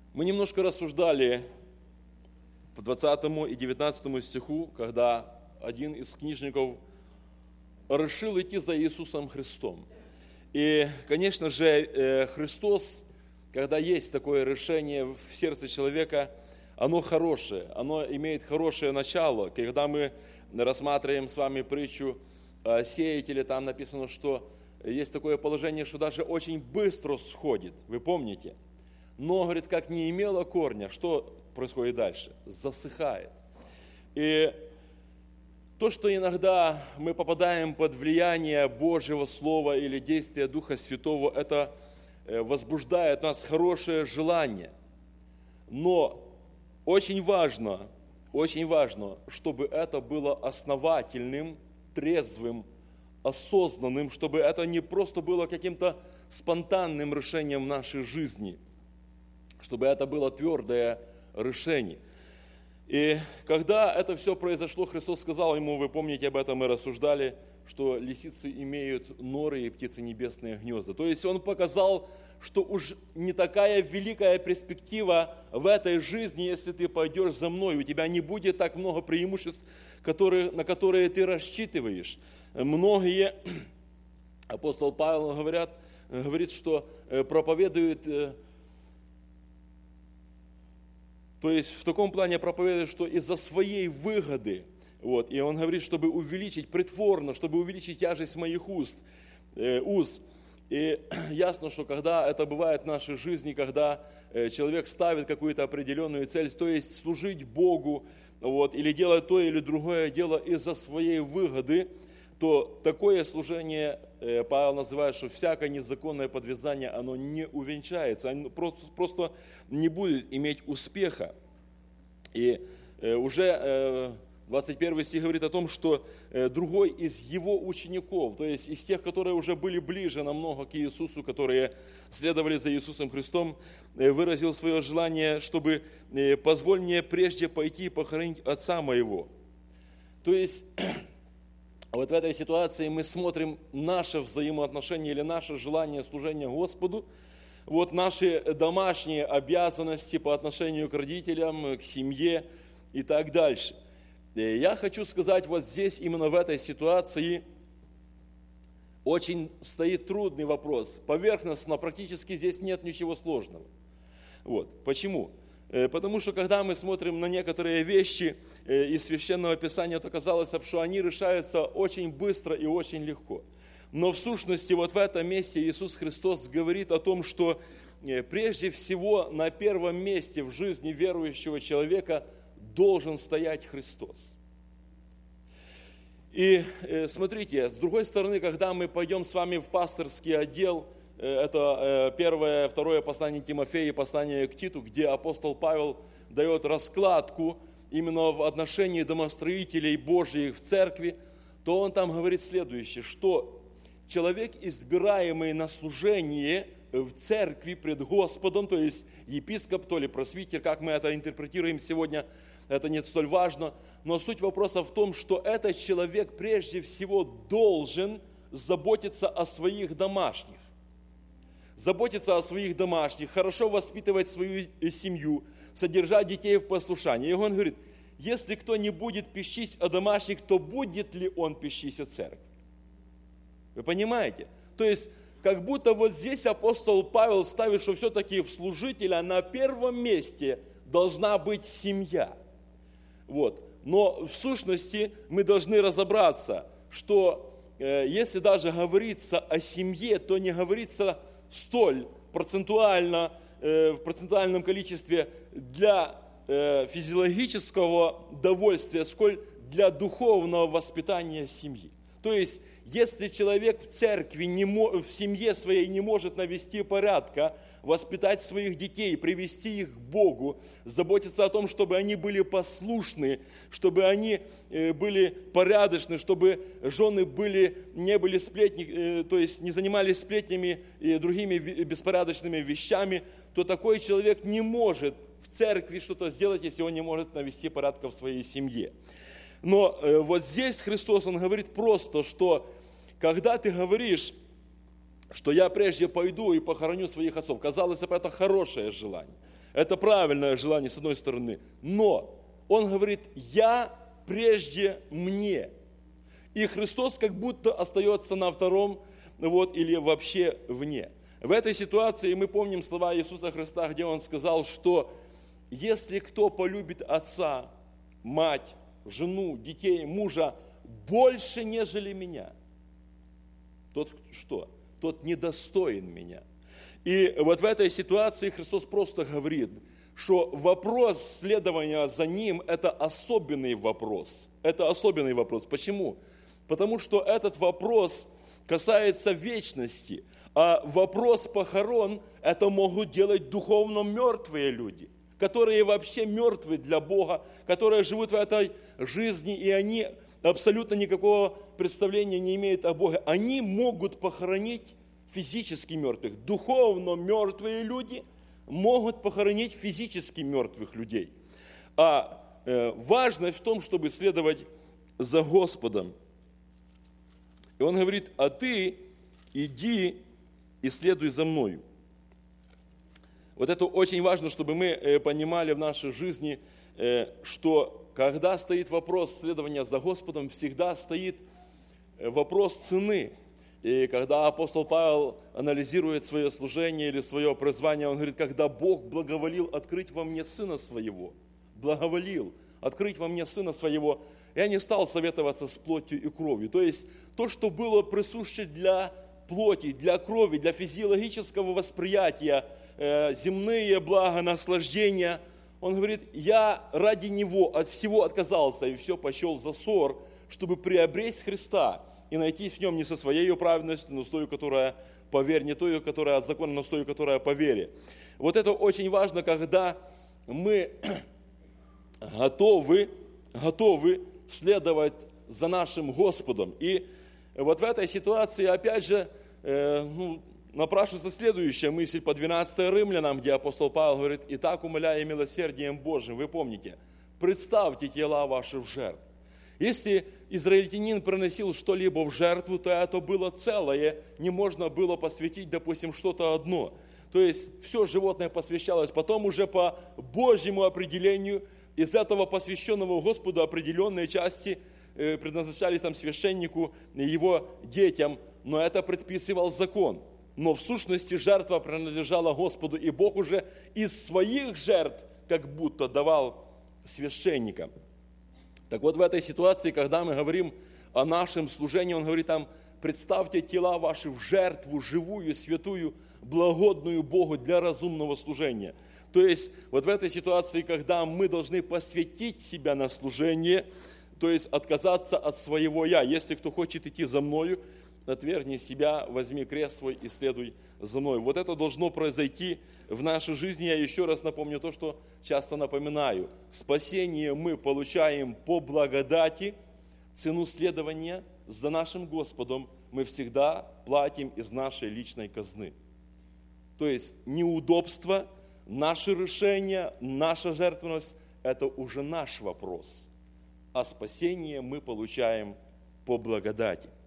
Мы немножко рассуждали по 20 и 19 стиху, когда один из книжников решил идти за Иисусом Христом. И, конечно же, Христос, когда есть такое решение в сердце человека, оно хорошее, оно имеет хорошее начало. Когда мы рассматриваем с вами притчу о сеятеле, там написано, что есть такое положение, что даже очень быстро сходит, вы помните? Но, говорит, как не имело корня, что происходит дальше? Засыхает. И то, что иногда мы попадаем под влияние Божьего Слова или действия Духа Святого, это возбуждает в нас хорошее желание. Но очень важно, чтобы это было основательным, трезвым, осознанным, чтобы это не просто было каким-то спонтанным решением в нашей жизни, чтобы это было твердое решение. И когда это все произошло, Христос сказал ему, вы помните, об этом мы рассуждали, что лисицы имеют норы и птицы небесные гнезда. То есть Он показал, что уж не такая великая перспектива в этой жизни, если ты пойдешь за мной. У тебя не будет так много преимуществ, на которые ты рассчитываешь. Многие, апостол Павел говорит, что проповедуют, то есть в таком плане проповедует, что из-за своей выгоды, и он говорит, чтобы увеличить притворно, чтобы увеличить тяжесть моих уз. И ясно, что когда это бывает в нашей жизни, когда человек ставит какую-то определенную цель, то есть служить Богу, или делать то или другое дело из-за своей выгоды, то такое служение Павел называет, что всякое незаконное подвязание, оно не увенчается, оно просто не будет иметь успеха. И уже 21 стих говорит о том, что другой из его учеников, то есть из тех, которые уже были ближе намного к Иисусу, которые следовали за Иисусом Христом, выразил свое желание, чтобы позволь мне прежде пойти и похоронить отца моего. То есть вот в этой ситуации мы смотрим наше взаимоотношение или наше желание служения Господу, наши домашние обязанности по отношению к родителям, к семье и так дальше. Я хочу сказать, вот здесь, именно в этой ситуации, очень стоит трудный вопрос. Поверхностно, практически здесь нет ничего сложного. Почему? Потому что, когда мы смотрим на некоторые вещи из Священного Писания, то казалось, что они решаются очень быстро и очень легко. Но в сущности, в этом месте Иисус Христос говорит о том, что прежде всего на первом месте в жизни верующего человека должен стоять Христос. И смотрите, с другой стороны, когда мы пойдем с вами в пасторский отдел, это первое, второе послание Тимофея и послание к Титу, где апостол Павел дает раскладку именно в отношении домостроителей Божьих в церкви, то он там говорит следующее, что человек, избираемый на служение в церкви пред Господом, то есть епископ, то ли пресвитер, как мы это интерпретируем сегодня, это не столь важно, но суть вопроса в том, что этот человек прежде всего должен заботиться о своих домашних. Заботиться о своих домашних, хорошо воспитывать свою семью, содержать детей в послушании. И он говорит, если кто не будет печься о домашних, то будет ли он печься о церкви? Вы понимаете? То есть, как будто вот здесь апостол Павел ставит, что все-таки в служителя на первом месте должна быть семья. Но в сущности мы должны разобраться, что если даже говорится о семье, то не говорится столь процентуально, в процентуальном количестве для физиологического довольствия, сколь для духовного воспитания семьи. То есть, если человек в церкви, в семье своей не может навести порядка, воспитать своих детей, привести их к Богу, заботиться о том, чтобы они были послушны, чтобы они были порядочны, чтобы жены не были сплетни, то есть не занимались сплетнями и другими беспорядочными вещами, то такой человек не может в церкви что-то сделать, если он не может навести порядка в своей семье. Но вот здесь Христос, Он говорит просто, что когда ты говоришь, что я прежде пойду и похороню своих отцов, казалось бы, это хорошее желание. Это правильное желание, с одной стороны. Но он говорит, я прежде мне. И Христос как будто остается на втором, или вообще вне. В этой ситуации мы помним слова Иисуса Христа, где Он сказал, что если кто полюбит отца, мать, жену, детей, мужа больше, нежели меня, тот что? Тот недостоин меня. И вот в этой ситуации Христос просто говорит, что вопрос следования за Ним – это особенный вопрос. Это особенный вопрос. Почему? Потому что этот вопрос касается вечности. А вопрос похорон – это могут делать духовно мертвые люди, которые вообще мертвы для Бога, которые живут в этой жизни, и они абсолютно никакого представления не имеют о Боге. Они могут похоронить физически мертвых. Духовно мертвые люди могут похоронить физически мертвых людей. А важность в том, чтобы следовать за Господом. И он говорит, а ты иди и следуй за мною. Вот это очень важно, чтобы мы понимали в нашей жизни, что когда стоит вопрос следования за Господом, всегда стоит вопрос цены. И когда апостол Павел анализирует свое служение или свое призвание, он говорит, когда Бог благоволил открыть во мне Сына Своего, благоволил открыть во мне Сына Своего, я не стал советоваться с плотью и кровью. То есть то, что было присуще для плоти, для крови, для физиологического восприятия, земные блага, наслаждения, он говорит, я ради Него от всего отказался и все почел за ссор, чтобы приобрести Христа и найти в Нем не со своей праведностью, но с той, которая по вере, не той, которая от закона, но с той, которая по вере. Вот это очень важно, когда мы готовы следовать за нашим Господом. И вот в этой ситуации, опять же, напрашивается следующая мысль по 12 Римлянам, где апостол Павел говорит, «Итак, умоляя милосердием Божьим», вы помните, «представьте тела ваши в жертву». Если израильтянин приносил что-либо в жертву, то это было целое, не можно было посвятить, допустим, что-то одно. То есть все животное посвящалось, потом уже по Божьему определению из этого посвященного Господу определенные части предназначались там священнику и его детям, но это предписывал закон. Но в сущности жертва принадлежала Господу, и Бог уже из своих жертв как будто давал священникам. Так вот в этой ситуации, когда мы говорим о нашем служении, он говорит там, представьте тела ваши в жертву, живую, святую, благодную Богу для разумного служения. То есть вот в этой ситуации, когда мы должны посвятить себя на служение, то есть отказаться от своего «я». Если кто хочет идти за мною, отвергни себя, возьми крест свой и следуй за мной. Вот это должно произойти в нашей жизни. Я еще раз напомню то, что часто напоминаю. Спасение мы получаем по благодати, цену следования за нашим Господом мы всегда платим из нашей личной казны. То есть неудобство, наши решения, наша жертвенность – это уже наш вопрос. А спасение мы получаем по благодати.